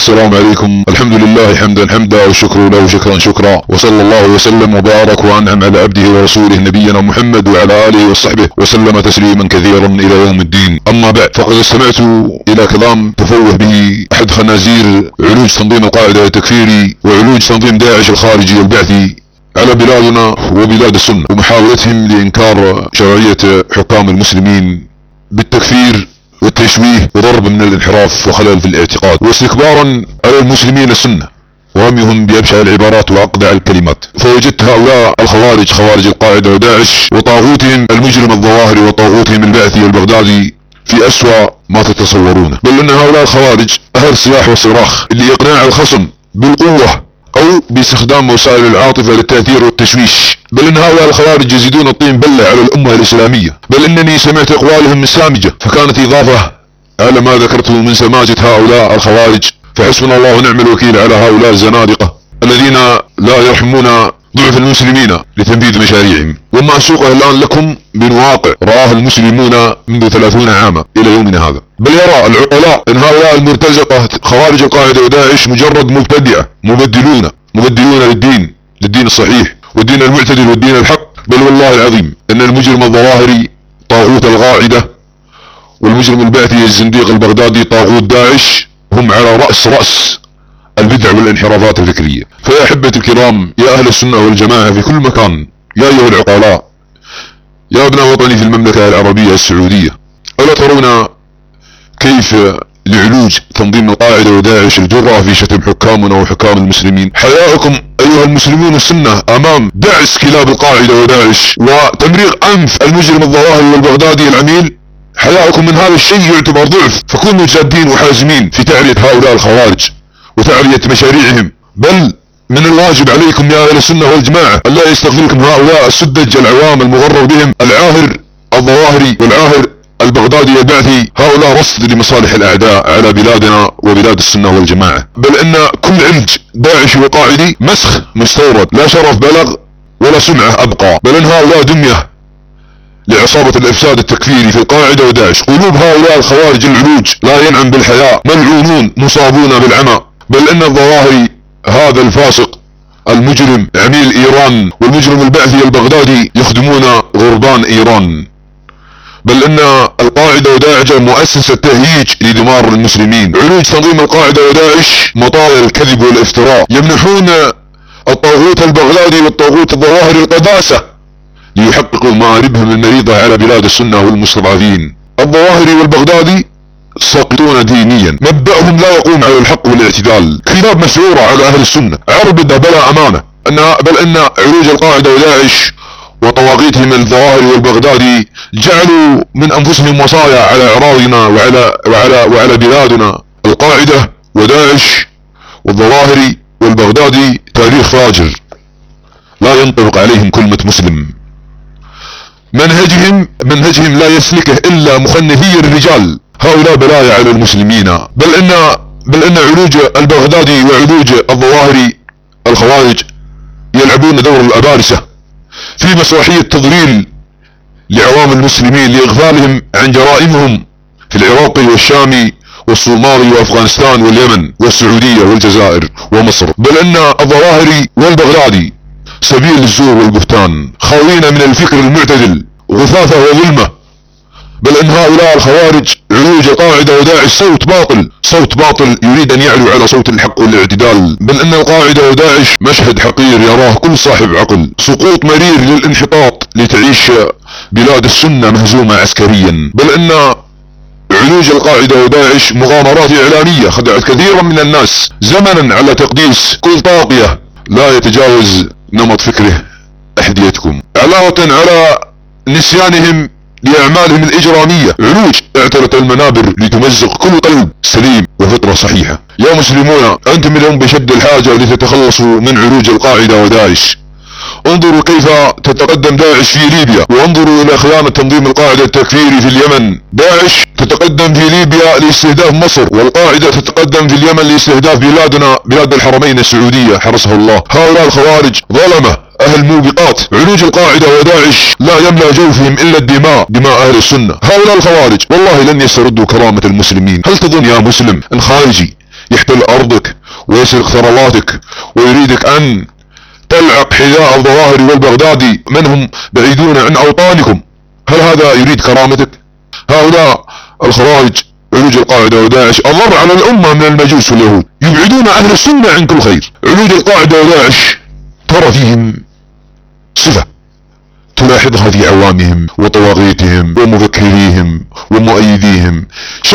السلام عليكم. الحمد لله حمدا حمدا والشكر له شكرا شكرا، وصلى الله وسلم وبارك وانعم على عبده ورسوله نبينا محمد وعلى اله وصحبه وسلم تسليما كثيرا الى يوم الدين. اما بعد، فقد استمعت الى كلام تفوه به احد خنازير علوج تنظيم القاعدة التكفيري وعلوج تنظيم داعش الخارجي البعثي على بلادنا وبلاد السنة، ومحاولتهم لإنكار شرعية حكام المسلمين بالتكفير والتشويه وضرب من الانحراف وخلل في الاعتقاد، واستكبارا على المسلمين السنة ورميهم بأبشع العبارات وأقذع الكلمات. فوجدت هؤلاء الخوارج، خوارج القاعدة وداعش وطاغوتهم المجرم الظواهري وطاغوتهم البعثي والبغدادي في أسوأ ما تتصورونه. بل أن هؤلاء الخوارج أهل الصياح والصراخ اللي إقناع الخصم بالقوة او باستخدام وسائل العاطفة للتأثير والتشويش. بل ان هؤلاء الخوارج يزيدون الطين بلة على الامة الاسلامية، بل انني سمعت اقوالهم السامجة فكانت اضافة على ما ذكرته من سماجة هؤلاء الخوارج. فحسبنا الله ونعم الوكيل على هؤلاء الزنادقة الذين لا يرحمون ضعف المسلمين لتنفيذ مشاريعهم. وما اسوقه الان لكم من واقع رآه المسلمون منذ 30 عاما الى يومنا هذا. بل يرى العقلاء ان هؤلاء المرتزقة خوارج القاعدة وداعش مجرد مبتدعة مبدلون للدين الصحيح والدين المعتدل والدين الحق. بل والله العظيم ان المجرم الظواهري طاغوت القاعدة والمجرم البعثي الزنديق البغدادي طاغوت داعش هم على رأس البدع والانحرافات الفكرية. فيا احبتي الكرام، يا اهل السنة والجماعة في كل مكان، يا ايها العقلاء، يا ابناء وطني في المملكة العربية السعودية، ألا ترون كيف لعلوج تنظيم القاعدة وداعش الجرأة في شتم حكامنا وحكام المسلمين؟ حياؤكم ايها المسلمون السنة امام دعس كلاب القاعدة وداعش وتمريق انف المجرم الظواهري والبغدادي العميل، حياؤكم من هذا الشيء يعتبر ضعف. فكونوا جادين وحازمين في تعرية هؤلاء الخوارج وتعرية مشاريعهم. بل من الواجب عليكم يا اهل السنة والجماعة ان لا يستغفلكم هؤلاء السدج العوام المغرر بهم العاهر الظواهري والعاهر البغدادي البعثي. هؤلاء رصد لمصالح الاعداء على بلادنا وبلاد السنة والجماعة. بل ان كل علج داعشي وقاعدي مسخ مستورد، لا شرف بلغ ولا سمعة ابقى. بل ان هؤلاء دمية لعصابة الافساد التكفيري في القاعدة وداعش. قلوب هؤلاء الخوارج العلوج لا ينعم بالحياء، ملعونون مصابون بالعمى. بل ان الظواهري هذا الفاسق المجرم عميل ايران والمجرم البعثي البغدادي يخدمون غربان ايران. بل ان القاعدة وداعش مؤسسة تهييج لدمار المسلمين. علوج تنظيم القاعدة وداعش مطايا الكذب والافتراء، يمنحون الطاغوت البغدادي والطاغوت الظواهري القداسة ليحققوا مآربهم المريضة على بلاد السنة والمستضعفين. الظواهري والبغدادي ساقطون دينيا، مبدأهم لا يقوم على الحق والاعتدال، كلاب مسعورة على اهل السنة، عربدة بلا امانة. بل ان علوج القاعدة وداعش وطواغيتهم الظواهري والبغدادي جعلوا من انفسهم وصايا على اعراضنا وعلى بلادنا. القاعدة وداعش والظواهري والبغدادي تاريخ فاجر لا ينطبق عليهم كلمة مسلم. منهجهم لا يسلكه الا مخنثي الرجال. هؤلاء بلايا على المسلمين. بل ان علوج البغدادي وعلوج الظواهري الخوارج يلعبون دور الابارسة في مسرحية تضليل لعوام المسلمين لاغفالهم عن جرائمهم في العراق والشام والصومال وافغانستان واليمن والسعودية والجزائر ومصر. بل ان الظواهري والبغدادي سبيل الزور والبهتان، خاوين من الفكر المعتدل غثاثة وظلمة. بل ان هؤلاء الخوارج علوج القاعدة وداعش صوت باطل يريد ان يعلو على صوت الحق والاعتدال. بل ان القاعدة وداعش مشهد حقير يراه كل صاحب عقل، سقوط مرير للانحطاط لتعيش بلاد السنة مهزومة عسكريا. بل ان علوج القاعدة وداعش مغامرات اعلامية خدعت كثيرا من الناس زمنا على تقديس كل طاغية لا يتجاوز نمط فكره احذيتكم، علاوة على نسيانهم لأعمالهم الإجرامية. علوج اعترت المنابر لتمزق كل قلب سليم وفطرة صحيحة. يا مسلمون، أنتم اليوم بشد الحاجة لتتخلصوا من علوج القاعدة وداعش. انظروا كيف تتقدم داعش في ليبيا، وانظروا إلى خيانة تنظيم القاعدة التكفيري في اليمن. داعش تتقدم في ليبيا لاستهداف مصر، والقاعدة تتقدم في اليمن لاستهداف بلادنا، بلاد الحرمين السعودية حرسها الله. هؤلاء الخوارج ظلمة اهل موبقات. علوج القاعدة وداعش لا يملأ جوفهم الا الدماء، دماء اهل السنة. هؤلاء الخوارج والله لن يستردوا كرامة المسلمين. هل تظن يا مسلم ان خارجي يحتل ارضك ويسرق ثرواتك ويريدك ان تلعق حذاء الظواهري والبغدادي من هم بعيدون عن اوطانكم. هل هذا يريد كرامتك؟ هؤلاء الخوارج علوج القاعدة وداعش اضر على الامة من المجوس واليهود، يبعدون اهل السنة عن كل خير. علوج القاعدة وداعش ترى فيهم صفة تلاحظها في عوامهم وطواغيتهم ومفكريهم ومؤيديهم،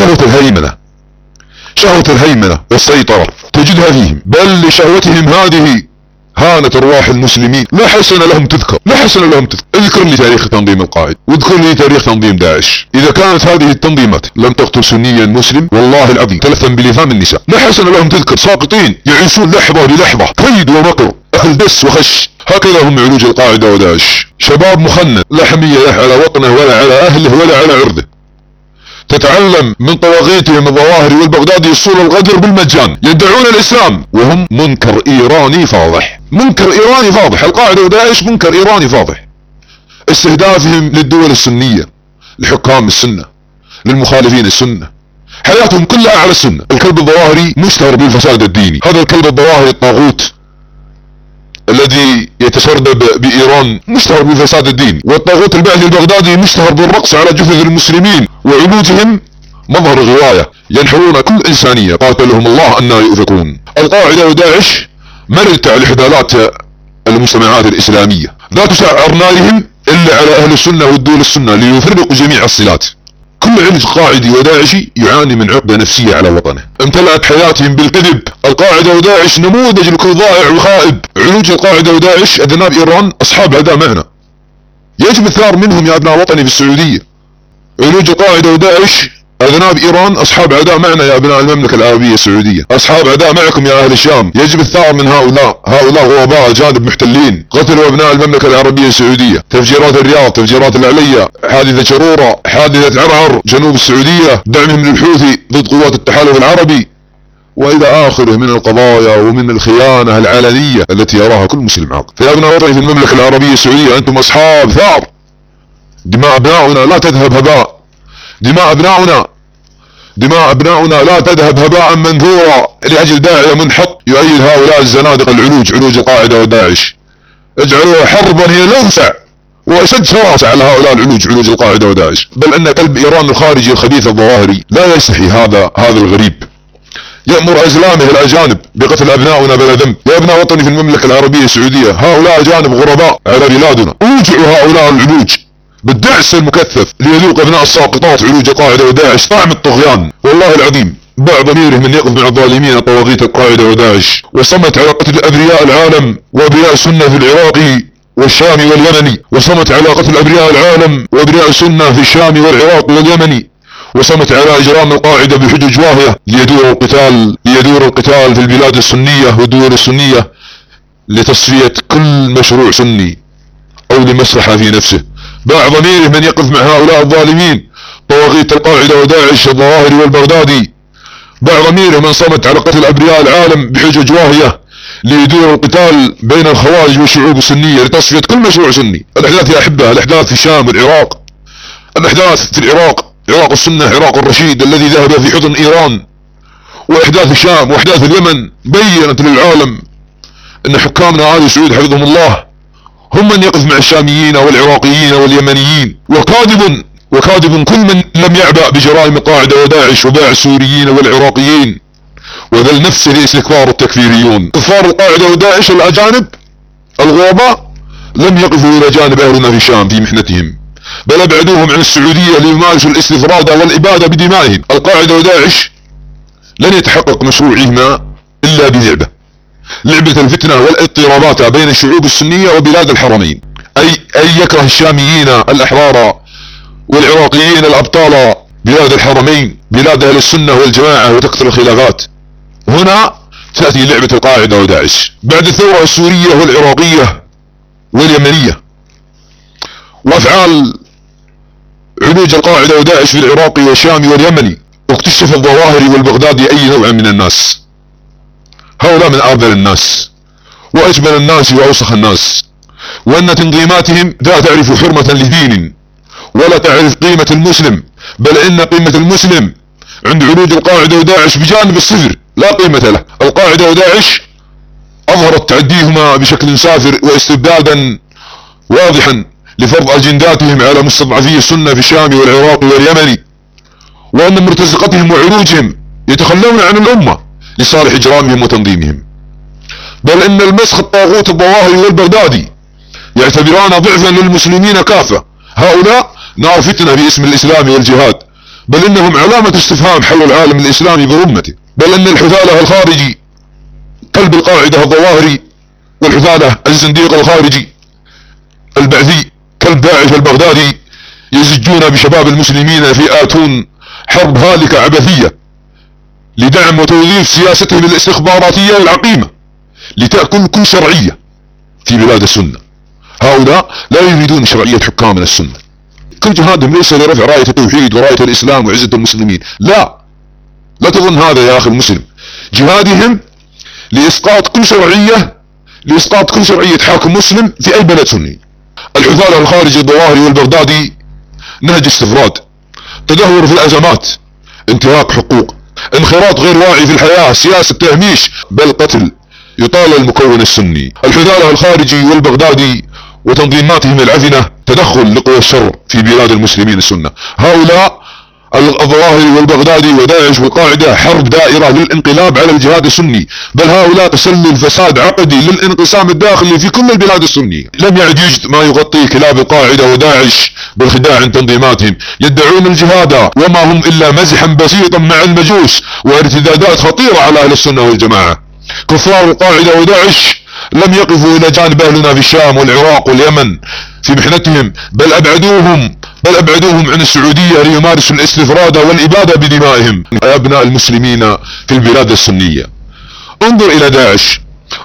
شهوة الهيمنة والسيطرة تجدها فيهم، بل لشهوتهم هذه هانت ارواح المسلمين، لا حسن لهم تذكر. اذكر لي تاريخ تنظيم القاعدة واذكر لي تاريخ تنظيم داعش. اذا كانت هذه التنظيمات لم تقتل سنيا مسلم والله العظيم تلثم بلثام النساء، لا حسن لهم تذكر، ساقطين يعيشون لحظة للحظة، كيد ومكر، اهل دس وخش. هكذا هم علوج القاعدة وداعش، شباب مخنث لا حمية له على وطنه ولا على اهله ولا على عرضه، تتعلم من طواغيتهم الظواهري والبغدادي يصول الغدر بالمجان، يدعون الاسلام وهم منكر ايراني فاضح. القاعدة وداعش منكر ايراني فاضح. استهدافهم للدول السنية، لحكام السنة، للمخالفين السنة، حياتهم كلها على السنة. الكلب الظواهري مشتهر بالفساد الديني، هذا الكلب الظواهري الطاغوت الذي يتسرب بإيران مشتهر بالفساد الديني، والطاغوت البعثي البغدادي مشتهر بالرقص على جثث المسلمين، وعلوجهم مظهر غواية، ينحرون كل إنسانية قاتلهم الله أننا يؤفكون. القاعدة وداعش مرتع لحبالات المجتمعات الإسلامية، لا تسعر نارهم إلا على أهل السنة والدول السنة ليفرقوا جميع الصلات. كل علج قاعدي وداعشي يعاني من عقدة نفسية على وطنه، امتلأت حياتهم بالكذب. القاعدة وداعش نموذج لكل ضائع وخائب. علوج القاعدة وداعش أذناب إيران أصحاب عداء معنا، يجب الثار منهم يا ابناء وطني في السعودية. علوج القاعدة وداعش أذناب إيران أصحاب عداء معنا يا ابناء المملكة العربية السعودية، أصحاب عداء معكم يا أهل الشام، يجب الثار من هؤلاء غرباء أجانب محتلين قتلوا أبناء المملكة العربية السعودية. تفجيرات الرياض، تفجيرات العلية، حادثة شرورة، حادثة عرعر جنوب السعودية، دعمهم للحوثي ضد قوات التحالف العربي، وإلى آخره من القضايا ومن الخيانة العلنية التي يراها كل مسلم عاقل. فيا ابناء وطني في المملكة العربية السعودية أنتم أصحاب ثار، دماء أبناؤنا لا تذهب هباء، دماء أبناؤنا لا تذهب هباء منثورا لأجل داعية منحط يؤيد هؤلاء الزنادقة علوج القاعدة وداعش. اجعلوها حربا هي الأوسع وأشد شراسة على هؤلاء علوج القاعدة وداعش. بل أن كلب إيران الخارجي الخبيث الظواهري لا يستحي هذا الغريب، يأمر أزلامه الأجانب بقتل أبناؤنا بلا ذنب. يا ابناء وطني في المملكة العربية السعودية، هؤلاء أجانب غرباء على بلادنا، اوجعوا هؤلاء العلوج بالدعس المكثف ليذوق ابناء الساقطات علوج القاعدة وداعش طعم الطغيان. والله العظيم باع ضميره من يقف مع الظالمين طواغيت القاعدة وداعش، وصمت على قتل ابرياء العالم وابرياء السنة في العراق والشام واليمن، وصمت على قتل ابرياء العالم وابرياء السنة في الشام والعراق واليمن، وصمت على اجرام القاعدة بحجج واهية ليدور القتال في البلاد السنية والدول السنية لتصفية كل مشروع سني او لمصلحة في نفسه. باع ضميره من يقف مع هؤلاء الظالمين طواغيت القاعدة وداعش الظواهري والبغدادي، باع ضميره من صمت على قتل ابرياء العالم بحجج واهية ليدور القتال بين الخوارج والشعوب السنية لتصفية كل مشروع سني. الاحداث يا احبة، الاحداث في الشام والعراق، الاحداث في العراق، عراق السنة، عراق الرشيد الذي ذهب في حضن ايران، واحداث الشام واحداث اليمن بينت للعالم ان حكامنا آل سعود حفظهم الله هم من يقف مع الشاميين والعراقيين واليمنيين، وكاذب كل من لم يعبأ بجرائم القاعدة وداعش وباع السوريين والعراقيين، وذل نفسه لاستكبار التكفيريون. كفار القاعدة وداعش الأجانب الغرباء لم يقفوا إلى جانب أهلنا في الشام في محنتهم، بل أبعدوهم عن السعودية ليمارسوا الاستفراد والإبادة بدمائهم. القاعدة وداعش لن يتحقق مشروعهما إلا لعبة الفتنة والاضطرابات بين الشعوب السنية وبلاد الحرمين، أي يكره الشاميين الأحرار والعراقيين الأبطال بلاد الحرمين بلاد أهل السنة والجماعة وتكثر الخلافات. هنا تأتي لعبة القاعدة وداعش بعد الثورة السورية والعراقية واليمنية، وأفعال علوج القاعدة وداعش في العراق والشام واليمن، واكتشف الظواهري والبغدادي أي نوع من الناس. هؤلاء من أرذل الناس وأجمل الناس وأوسخ الناس، وأن تنظيماتهم لا تعرف حرمة لدين ولا تعرف قيمة المسلم، بل إن قيمة المسلم عند علوج القاعدة وداعش بجانب الصفر. لا قيمة له. القاعدة وداعش اظهرت تعديهما بشكل سافر واستبدادا واضحا لفرض اجنداتهم على مستضعفي السنة في الشام والعراق واليمن، وان مرتزقتهم وعروجهم يتخلون عن الامة لصالح اجرامهم وتنظيمهم، بل ان المسخ الطاغوت الظواهري والبغدادي يعتبران ضعفا للمسلمين كافة. هؤلاء نار فتنة باسم الاسلام والجهاد، بل انهم علامة استفهام حول العالم الاسلامي برمته. بل ان الحثالة الخارجي كلب القاعدة الظواهري، والحثالة الزنديق الخارجي البعثي كلب داعش البغدادي يزجون بشباب المسلمين في آتون حرب هالكة عبثية لدعم وتوظيف سياستهم الاستخباراتية العقيمة لتأكل كل شرعية في بلاد السنة. هؤلاء لا يريدون شرعية حكامنا السنة. كل جهادهم ليس لرفع راية التوحيد وراية الإسلام وعزة المسلمين، لا تظن هذا يا أخي المسلم. جهادهم لإسقاط كل شرعية حاكم مسلم في أي بلد سني. الحثالة الخارجي الظواهري والبغدادي نهج استفراد، تدهور في الأزمات، انتهاك حقوق، انخراط غير واعي في الحياة، سياسة تهميش بل قتل يطال المكون السني. الحثالة الخارجي والبغدادي وتنظيماتهم العفنة تدخل لقوى الشر في بلاد المسلمين السنة. هؤلاء الظواهري والبغدادي وداعش والقاعدة حرب دائرة للانقلاب على الجهاد السني، بل هؤلاء تسلل فساد عقدي للانقسام الداخلي في كل البلاد السنية. لم يعد يوجد ما يغطي كلاب القاعدة وداعش بالخداع عن تنظيماتهم، يدعون الجهاد وما هم الا مزحا بسيطا مع المجوس وارتدادات خطيرة على اهل السنة والجماعة. كفار القاعدة وداعش لم يقفوا الى جانب اهلنا في الشام والعراق واليمن في محنتهم، بل ابعدوهم عن السعودية ليمارسوا الاستفراد والابادة بدمائهم يا ابناء المسلمين في البلاد السنية. انظر الى داعش،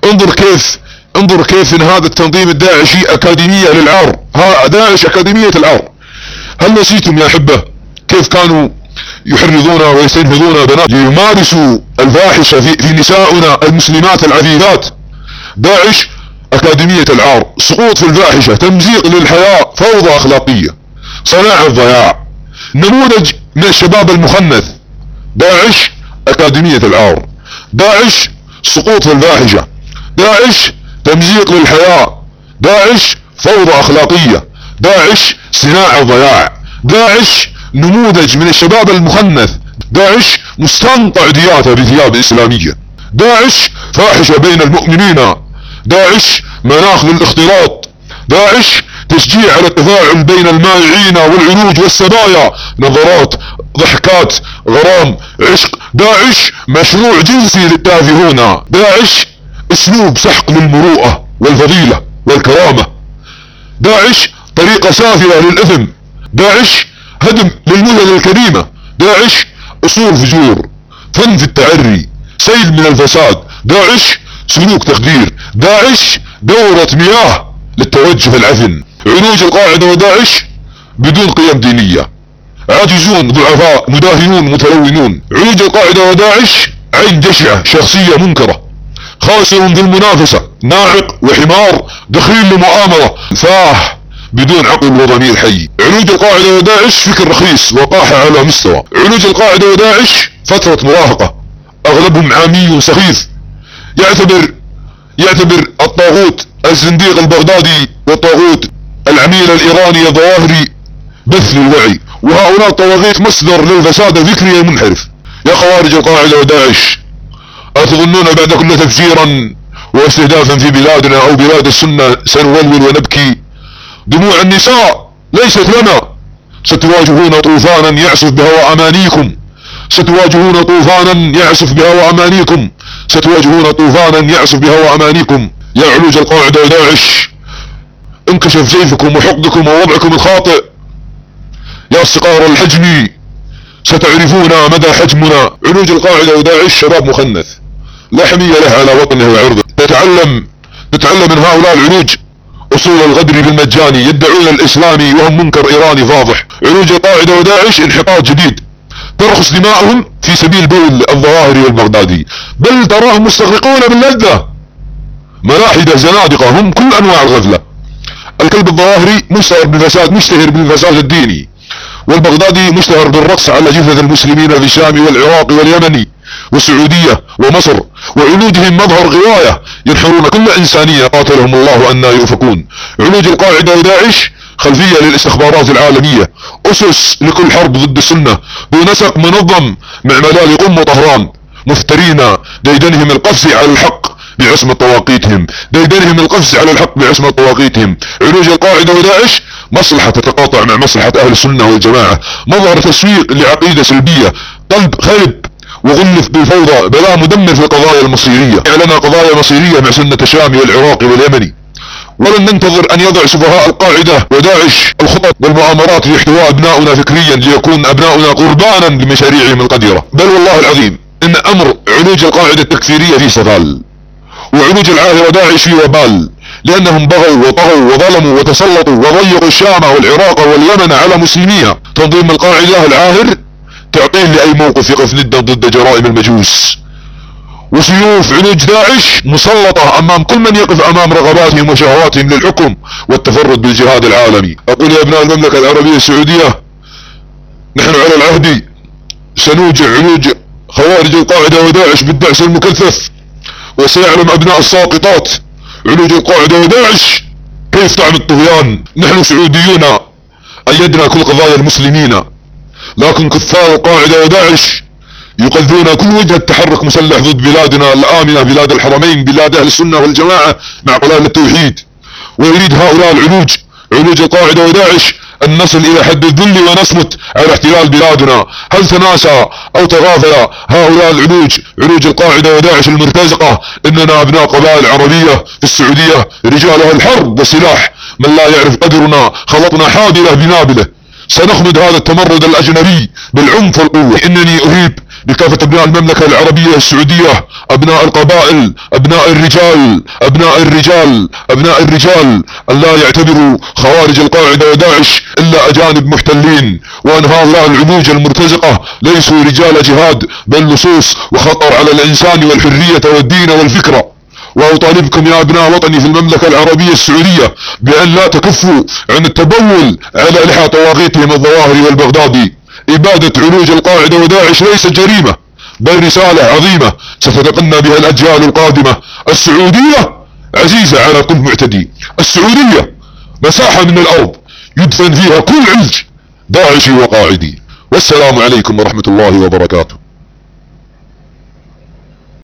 انظر كيف ان هذا التنظيم الداعشي اكاديمية للعار. داعش اكاديمية العار. هل نسيتم يا احبة كيف كانوا يحرضون ويستنهضون بنات ليمارسوا الفاحشة في نساؤنا المسلمات العفيفات؟ داعش اكاديمية العار، سقوط في الفاحشة، تمزيق للحياة، فوضى اخلاقية، صناعة الضياع، نموذج من الشباب المخنث. داعش اكاديمية العار، داعش سقوط في الفاحشة، داعش تمزيق للحياة، داعش فوضى اخلاقية، داعش صناعة الضياع، داعش نموذج من الشباب المخنث، داعش مستنقع دياثة بثياب اسلامية، داعش فاحشة بين المؤمنين، داعش مناخ للاختلاط، داعش تشجيع على التفاعل بين المائعين والعروج والسبايا، نظرات، ضحكات، غرام، عشق، داعش مشروع جنسي للتافهون، داعش اسلوب سحق للمروءة والفضيلة والكرامة، داعش طريقة سافلة للإثم، داعش هدم للمثل الكريمة، داعش اصول فجور، فن في التعري، سيل من الفساد، داعش سلوك تخدير، داعش دورة مياه للتوجه العفن. عروج القاعدة وداعش بدون قيم دينية، عاجزون، ضعفاء، مداهنون، متلونون. عروج القاعدة وداعش عين جشعة، شخصية منكرة، خاسر في المنافسة، ناعق وحمار، دخيل لمؤامرة، فاه بدون عقل وضمير حي. عروج القاعدة وداعش فكر رخيص، وقاحة على مستوى. عروج القاعدة وداعش فترة مراهقة، اغلبهم عامي سخيف، يعتبر الطاغوت الزنديق البغدادي والطاغوت العميل الايراني الظواهري بث للوعي، وهؤلاء الطواغيت مصدر للفساد الفكري المنحرف. يا خوارج القاعدة وداعش، أتظنون بعد كل تفجيرا واستهدافا في بلادنا او بلاد السنة سنولول ونبكي؟ دموع النساء ليست لنا، ستواجهون طوفانا يعصف بهوى امانيكم، ستواجهون طوفانا يعصف بهوى امانيكم، ستواجهون طوفانا يعصف بهوى امانيكم. يا علوج القاعدة وداعش، انكشف جيفكم وحقدكم ووضعكم الخاطئ. يا صقار الحجم، ستعرفون مدى حجمنا. علوج القاعدة وداعش شباب مخنث لا حمية له على وطنه وعرضه. نتعلم من هؤلاء العلوج اصول الغدر بالمجاني، يدعون الاسلامي وهم منكر ايراني فاضح. علوج القاعدة وداعش انحطاط جديد، ترخص دماؤهم في سبيل بول الظواهري والبغدادي، بل تراهم مستغرقون باللذة. ملاحدة زنادقة هم كل انواع الغفلة. الكلب الظواهري مشتهر بالفساد الديني، والبغدادي مشتهر بالرقص على جثث المسلمين في الشام والعراق واليمن. والسعودية ومصر وعلوجهم مظهر غواية ينحرون كل إنسانية قاتلهم الله أن يؤفكون. علوج القاعدة وداعش خلفية للاستخبارات العالمية، أسس لكل حرب ضد السنة بنسق منظم مع ملال قم وطهران، مفترين ديدنهم القفز على الحق بعصمة طواقيتهم، ديدنهم القفز على الحق بعصمة طواقيتهم. علوج القاعدة وداعش مصلحة تتقاطع مع مصلحة أهل السنة والجماعة، مظهر تسويق لعقيدة سلبية، قلب خرب وغلف بالفوضى، بلاء مدمر في القضايا المصيرية. لنا قضايا مصيرية مع سنة الشامي والعراقي واليمني، ولن ننتظر ان يضع سفهاء القاعدة وداعش الخطط والمؤامرات لاحتواء ابناؤنا فكريا ليكون ابناؤنا قربانا لمشاريعهم القذرة. بل والله العظيم ان امر علوج القاعدة التكفيرية في سفال، وعلوج العاهرة وداعش في وبال، لانهم بغوا وطغوا وظلموا وتسلطوا وضيقوا الشام والعراق واليمن على مسلميها. تنظيم القاعدة العاهر تعطيه لاي موقف يقف ندا ضد جرائم المجوس، وسيوف علوج داعش مسلطة امام كل من يقف امام رغباتهم وشهواتهم للحكم والتفرد بالجهاد العالمي. اقول يا ابناء المملكة العربية السعودية، نحن على العهد سنوجع علوج خوارج القاعدة وداعش بالدعس المكثف، وسيعلم ابناء الساقطات علوج القاعدة وداعش كيف طعم الطغيان. نحن سعوديون ايدنا كل قضايا المسلمين، لكن كفار القاعدة وداعش يقذون كل وجه تحرك مسلح ضد بلادنا الآمنة، بلاد الحرمين، بلاد أهل السنة والجماعة مع قلال التوحيد. ويريد هؤلاء علوج القاعدة وداعش أن نصل إلى حد الذل ونصمت على احتلال بلادنا. هل تناسى أو تغافل هؤلاء علوج القاعدة وداعش المرتزقة إننا أبناء قبائل عربية في السعودية رجالها الحرب والسلاح، من لا يعرف قدرنا خلطنا حادلة بنابله. سنخمد هذا التمرد الأجنبي بالعنف والقوة. إنني أهيب بكافة ابناء المملكة العربية السعودية، ابناء القبائل، ابناء الرجال ان لا يعتبروا خوارج القاعدة وداعش الا اجانب محتلين، وان هؤلاء العلوج المرتزقة ليسوا رجال جهاد بل لصوص وخطر على الانسان والحرية والدين والفكرة. واطالبكم يا ابناء وطني في المملكة العربية السعودية بان لا تكفوا عن التبول على لحى طواغيتهم الظواهري والبغدادي. إبادة علوج القاعدة وداعش ليست جريمة بل رسالة عظيمة ستتقنى بها الأجيال القادمة. السعودية عزيزة على كل معتدي، السعودية مساحة من الأرض يدفن فيها كل علج داعشي وقاعدي. والسلام عليكم ورحمة الله وبركاته.